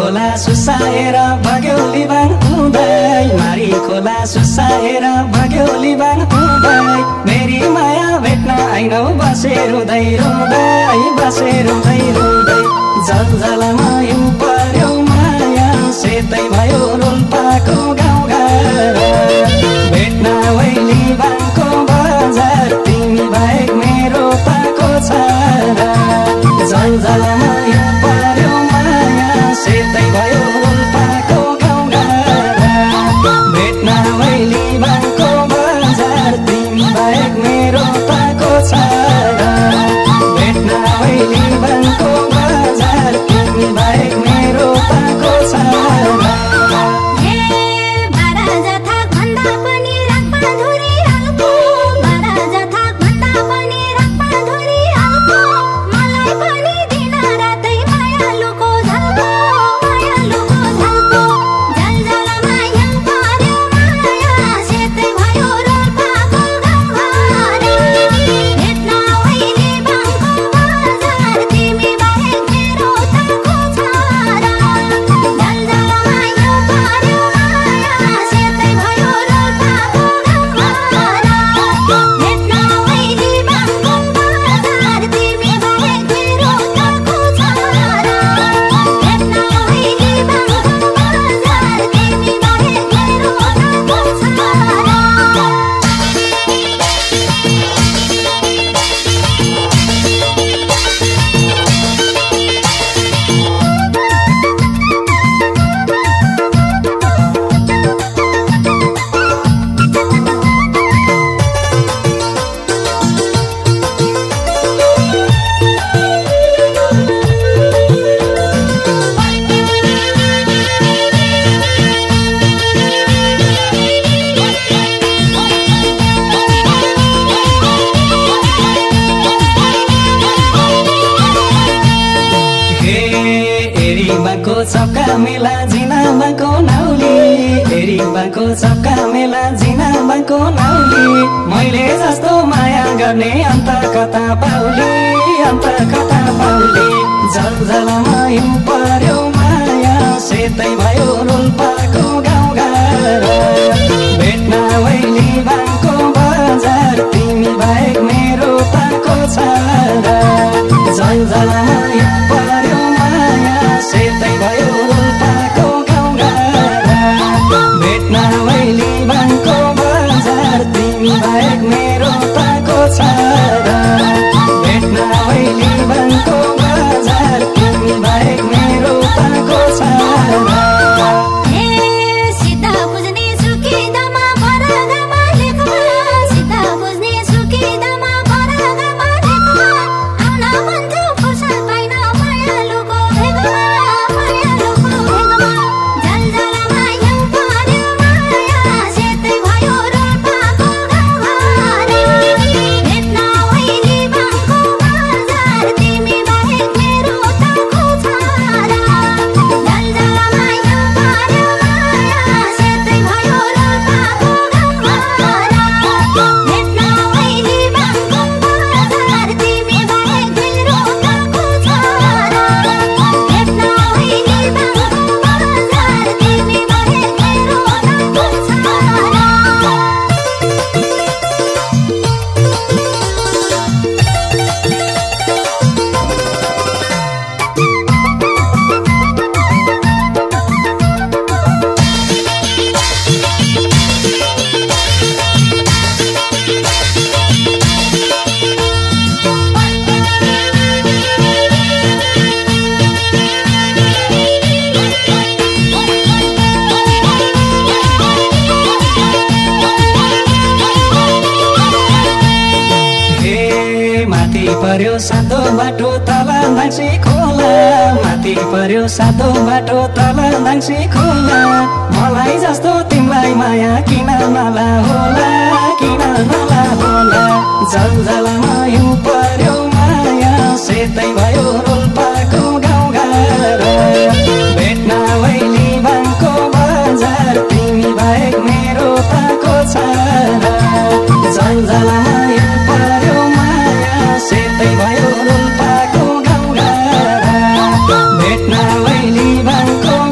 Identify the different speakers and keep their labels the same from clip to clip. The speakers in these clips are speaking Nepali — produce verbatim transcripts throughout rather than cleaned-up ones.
Speaker 1: खोला सुसाएर भग्यो लिबान हुँदै मारी खोला सुसाएर भग्यो लिबान हुँदै मेरी माया भेट्न आइनौ बसे रुँदै रुँदै बसे रुँदै रुँदै जल जलमा हिउँ पर्यो माया सेतै भयो रोल्पाको गाउँघर भेट्न वैली बाङको बजार तिमी बाहेक मेरो पाको छ जल जलमा हिउँ पर्यो माया सेतै भयो रोल्पाको गाउँघर भेट्न वैली बाङको बजार तिमी बाहेक मेरो पाको छ भेट्न वैली बाङको बजार तिमी बाहेक मेरो पाको छ सबका मेला जिनामाको नाउली एरिबाको सबका मेला जिनामाको नाउली मैले जस्तो माया गर्ने अन्त कता पाउली अन्त कता पाउली जल जलमा हिउँ पर्यो माया सेतै भयो रोल्पाको गाउँघर भेट्न वैली बाङको बजार तिमी बाहेक मेरो पाको छ जल जलमा हिउँ पर्यो माया सेतै भयो रोल्पाको गाउँघर भेट्न वैली बाङको बजार तिमी बाहेक मेरो पाको छ भेट्न वैली बाङको बजार तिमी बाहेक मेरो पाको छ पर्यो सातो बाटो तल नाङ्सी खोला माथि पर्यो सातो बाटो तल नाङ्सी खोला मलाई जस्तो तिमीलाई माया किन नला होला किन नला होला जल जलमा हिउँ पर्यो माया सेतै भयो रोल्पाको गाउँघर भेट्न वैली बाङको बजार तिमी बाहेक मेरो पाको छ जल जलमा हिउँ पर्यो माया सेतै भयो रोल्पाको गाउँघर भेट्न वैली बाङको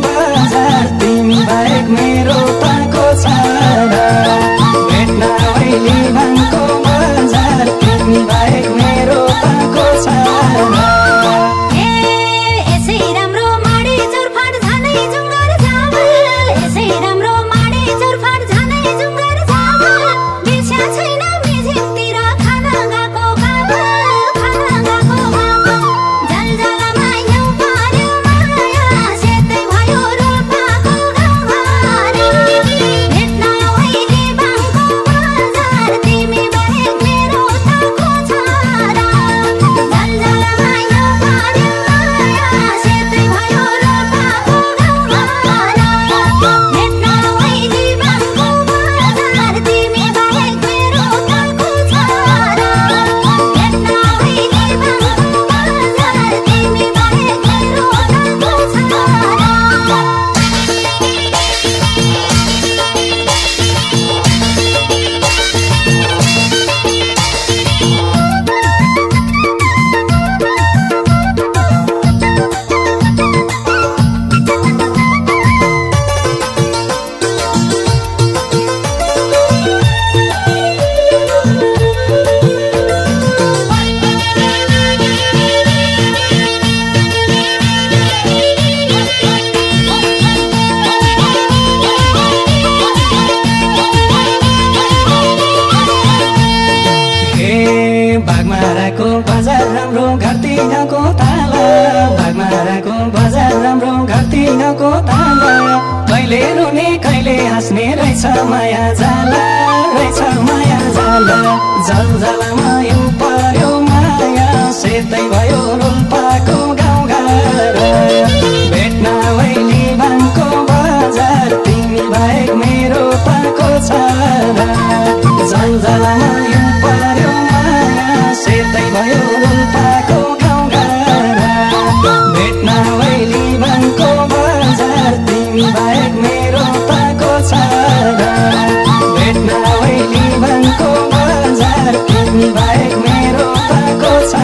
Speaker 1: बजार राम्रो घरती गाउँको ताला भागमाराको बजार राम्रो घरती गाउँको ताला कहिले रुने कहिले हाँस्ने रहेछ माया जाला रहेछ माया जाला जल जलमा यो पर्यो माया सेतै भयो रोल्पाको गाउँघर भेट्न वैली बाङको बजार तिमी बाहेक मेरो पाको छ जल जलमा यो पर्यो माया सेतै भयो रोल्पाको गाउँघर भेट्न वैली बाङको बजार तिमी बाहेक मेरो पाको छ भेट्न वैली बाङको बजार तिमी बाहेक मेरो पाको छ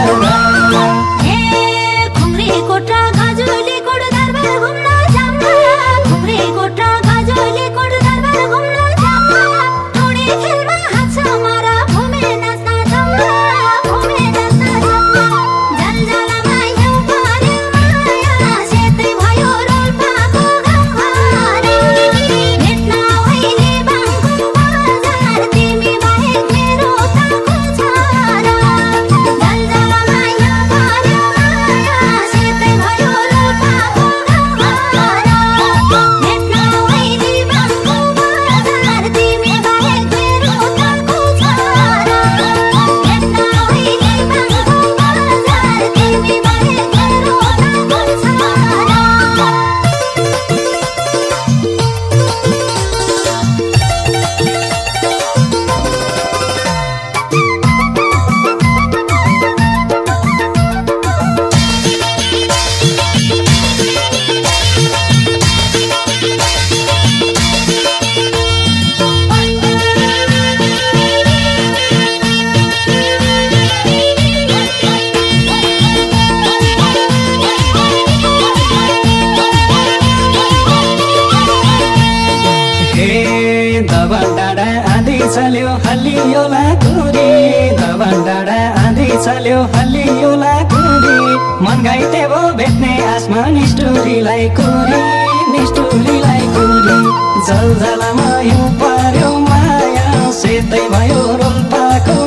Speaker 1: चल्यो हल्लियो लाकुरी दबन डाँडा आँधी चल्यो हल्लियो लाकुरी मन घाइते भो भेट्ने आसमा निष्ठुरीलाई कुरी निष्ठुरीलाई कुरी जल जलमा यो पर्यो माया सेतै भयो रोल्पाको